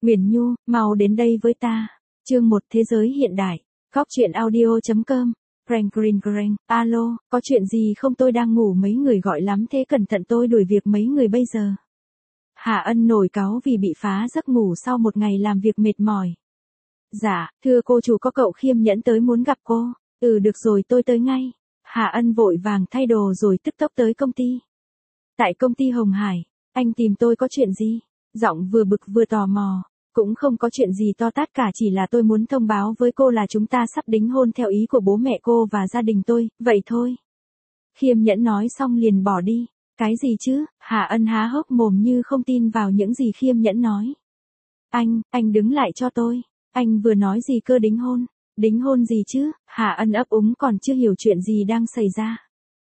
Huyền Nhu, mau đến đây với ta. Chương 1 Thế giới hiện đại. Góc truyện audio.com. Frank, alo, có chuyện gì không, tôi đang ngủ, mấy người gọi lắm thế, cẩn thận tôi đuổi việc mấy người bây giờ. Hạ Ân nổi cáu vì bị phá giấc ngủ sau một ngày làm việc mệt mỏi. Dạ, thưa cô chủ, có cậu Khiêm Nhẫn tới muốn gặp cô. Được rồi, tôi tới ngay. Hạ Ân vội vàng thay đồ rồi tức tốc tới công ty. Tại công ty Hồng Hải, anh tìm tôi có chuyện gì? Giọng vừa bực vừa tò mò. Cũng không có chuyện gì to tát cả, chỉ là tôi muốn thông báo với cô là chúng ta sắp đính hôn theo ý của bố mẹ cô và gia đình tôi, vậy thôi. Khiêm Nhẫn nói xong liền bỏ đi. Cái gì chứ? Hạ Ân há hốc mồm như không tin vào những gì Khiêm Nhẫn nói. Anh đứng lại cho tôi. Anh vừa nói gì cơ, đính hôn? Đính hôn gì chứ? Hạ Ân ấp úng còn chưa hiểu chuyện gì đang xảy ra.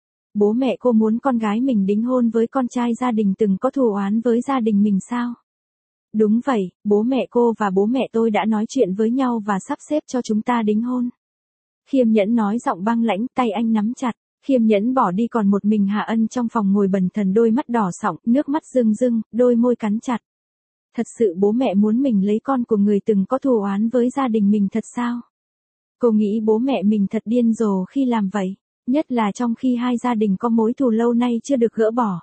Bố mẹ cô muốn con gái mình đính hôn với con trai gia đình từng có thù oán với gia đình mình sao? Đúng vậy, bố mẹ cô và bố mẹ tôi đã nói chuyện với nhau và sắp xếp cho chúng ta đính hôn. Khiêm Nhẫn nói giọng băng lãnh, tay anh nắm chặt. Khiêm Nhẫn bỏ đi, còn một mình Hạ Ân trong phòng ngồi bần thần, đôi mắt đỏ sọng, nước mắt rưng rưng, đôi môi cắn chặt. Thật sự bố mẹ muốn mình lấy con của người từng có thù oán với gia đình mình thật sao? Cô nghĩ bố mẹ mình thật điên rồ khi làm vậy, nhất là trong khi hai gia đình có mối thù lâu nay chưa được gỡ bỏ.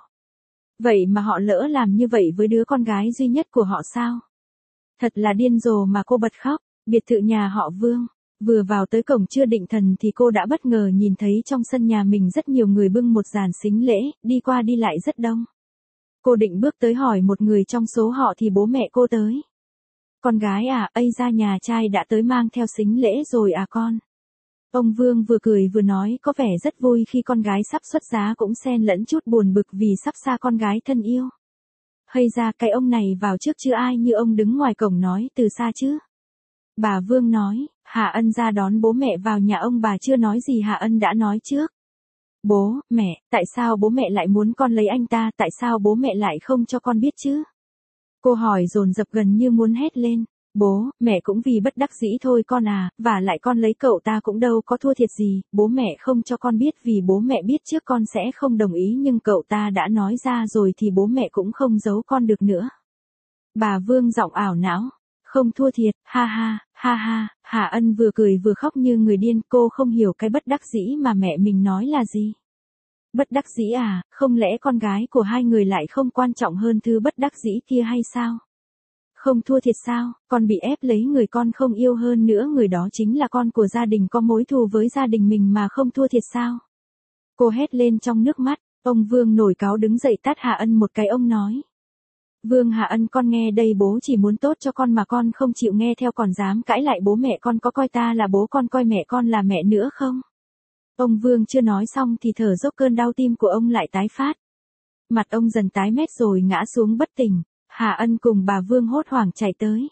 Vậy mà họ lỡ làm như vậy với đứa con gái duy nhất của họ sao? Thật là điên rồ mà, cô bật khóc. Biệt thự nhà họ Vương. Vừa vào tới cổng chưa định thần thì cô đã bất ngờ nhìn thấy trong sân nhà mình rất nhiều người bưng một dàn sính lễ, đi qua đi lại rất đông. Cô định bước tới hỏi một người trong số họ thì bố mẹ cô tới. Con gái à, ra nhà trai đã tới mang theo sính lễ rồi à con? Ông Vương vừa cười vừa nói, có vẻ rất vui khi con gái sắp xuất giá, cũng xen lẫn chút buồn bực vì sắp xa con gái thân yêu. Hay ra cái ông này vào trước chứ ai như ông đứng ngoài cổng nói từ xa chứ? Bà Vương nói. Hạ Ân ra đón bố mẹ vào nhà ông, bà chưa nói gì Hạ Ân đã nói trước. Bố, mẹ, tại sao bố mẹ lại muốn con lấy anh ta, tại sao bố mẹ lại không cho con biết chứ? Cô hỏi dồn dập gần như muốn hét lên. Bố, mẹ cũng vì bất đắc dĩ thôi con à, và lại con lấy cậu ta cũng đâu có thua thiệt gì, bố mẹ không cho con biết vì bố mẹ biết trước con sẽ không đồng ý, nhưng cậu ta đã nói ra rồi thì bố mẹ cũng không giấu con được nữa. Bà Vương giọng ảo não. Không thua thiệt, ha ha, ha ha. Hạ Ân vừa cười vừa khóc như người điên, cô không hiểu cái bất đắc dĩ mà mẹ mình nói là gì. Bất đắc dĩ à, không lẽ con gái của hai người lại không quan trọng hơn thứ bất đắc dĩ kia hay sao? Không thua thiệt sao, con bị ép lấy người con không yêu, hơn nữa người đó chính là con của gia đình có mối thù với gia đình mình mà không thua thiệt sao? Cô hét lên trong nước mắt. Ông Vương nổi cáu đứng dậy tát Hạ Ân một cái, ông nói. Vương Hạ Ân, con nghe đây, bố chỉ muốn tốt cho con mà con không chịu nghe theo còn dám cãi lại bố mẹ, con có coi ta là bố con coi mẹ con là mẹ nữa không? Ông Vương chưa nói xong thì thở dốc, cơn đau tim của ông lại tái phát. Mặt ông dần tái mét rồi ngã xuống bất tỉnh. Hạ Ân cùng bà Vương hốt hoảng chạy tới.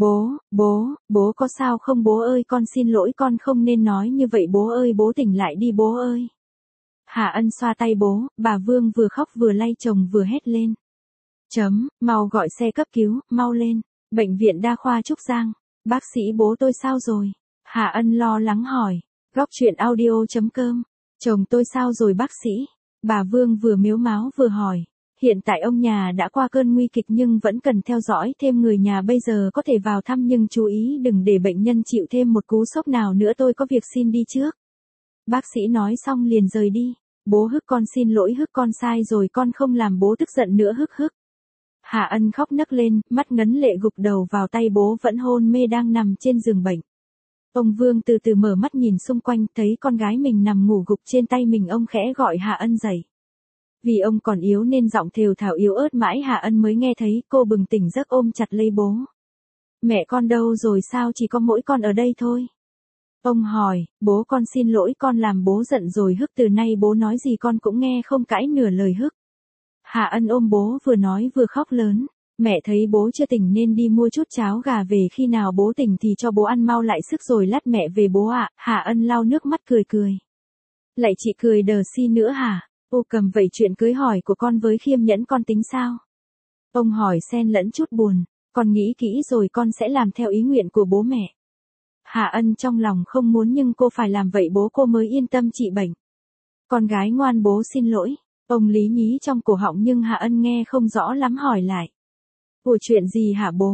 Bố có sao không bố ơi, con xin lỗi, con không nên nói như vậy bố ơi, bố tỉnh lại đi bố ơi. Hạ Ân xoa tay bố, bà Vương vừa khóc vừa lay chồng vừa hét lên. Mau gọi xe cấp cứu, mau lên. Bệnh viện đa khoa Trúc Giang. Bác sĩ, bố tôi sao rồi? Hạ Ân lo lắng hỏi. Góc truyện audio.com. Chồng tôi sao rồi bác sĩ? Bà Vương vừa mếu máo vừa hỏi. Hiện tại ông nhà đã qua cơn nguy kịch nhưng vẫn cần theo dõi thêm, người nhà bây giờ có thể vào thăm nhưng chú ý đừng để bệnh nhân chịu thêm một cú sốc nào nữa, tôi có việc xin đi trước. Bác sĩ nói xong liền rời đi. Bố Hức, con xin lỗi Hức, con sai rồi, con không làm bố tức giận nữa Hức Hức. Hạ Ân khóc nấc lên, mắt ngấn lệ gục đầu vào tay bố vẫn hôn mê đang nằm trên giường bệnh. Ông Vương từ từ mở mắt nhìn xung quanh, thấy con gái mình nằm ngủ gục trên tay mình, ông khẽ gọi Hạ Ân dậy. Vì ông còn yếu nên giọng thều thào yếu ớt mãi Hạ Ân mới nghe thấy, cô bừng tỉnh giấc ôm chặt lấy bố. Mẹ con đâu rồi, sao chỉ có mỗi con ở đây thôi? Ông hỏi. Bố con xin lỗi, con làm bố giận rồi Hức, từ nay bố nói gì con cũng nghe, không cãi nửa lời Hức. Hạ Ân ôm bố vừa nói vừa khóc lớn. Mẹ thấy bố chưa tỉnh nên đi mua chút cháo gà về, khi nào bố tỉnh thì cho bố ăn mau lại sức rồi lát mẹ về bố ạ. Hạ Ân lau nước mắt cười cười. Lại chị cười đờ si nữa hả? Ô cầm, vậy chuyện cưới hỏi của con với Khiêm Nhẫn con tính sao? Ông hỏi xen lẫn chút buồn. Con nghĩ kỹ rồi, con sẽ làm theo ý nguyện của bố mẹ. Hạ Ân trong lòng không muốn nhưng cô phải làm vậy bố cô mới yên tâm trị bệnh. Con gái ngoan, bố xin lỗi. Ông lý nhí trong cổ họng nhưng Hạ Ân nghe không rõ lắm hỏi lại. Ủa chuyện gì hả bố?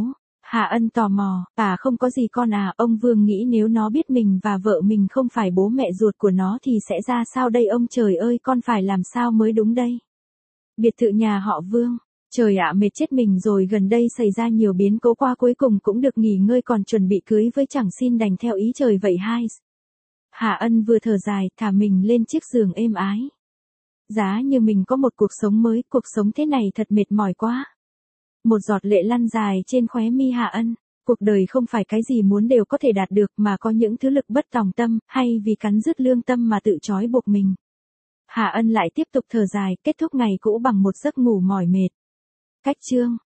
Hạ Ân tò mò, không có gì con à, ông Vương nghĩ nếu nó biết mình và vợ mình không phải bố mẹ ruột của nó thì sẽ ra sao đây ông trời ơi, con phải làm sao mới đúng đây. Biệt thự nhà họ Vương. Trời ạ, mệt chết mình rồi, gần đây xảy ra nhiều biến cố qua cuối cùng cũng được nghỉ ngơi, còn chuẩn bị cưới với chẳng xin đành theo ý trời vậy hai. Hạ Ân vừa thở dài, thả mình lên chiếc giường êm ái. Giá như mình có một cuộc sống mới, cuộc sống thế này thật mệt mỏi quá. Một giọt lệ lăn dài trên khóe mi Hạ Ân. Cuộc đời không phải cái gì muốn đều có thể đạt được mà có những thứ lực bất tòng tâm, hay vì cắn rứt lương tâm mà tự trói buộc mình. Hạ Ân lại tiếp tục thở dài, kết thúc ngày cũ bằng một giấc ngủ mỏi mệt. Cách chương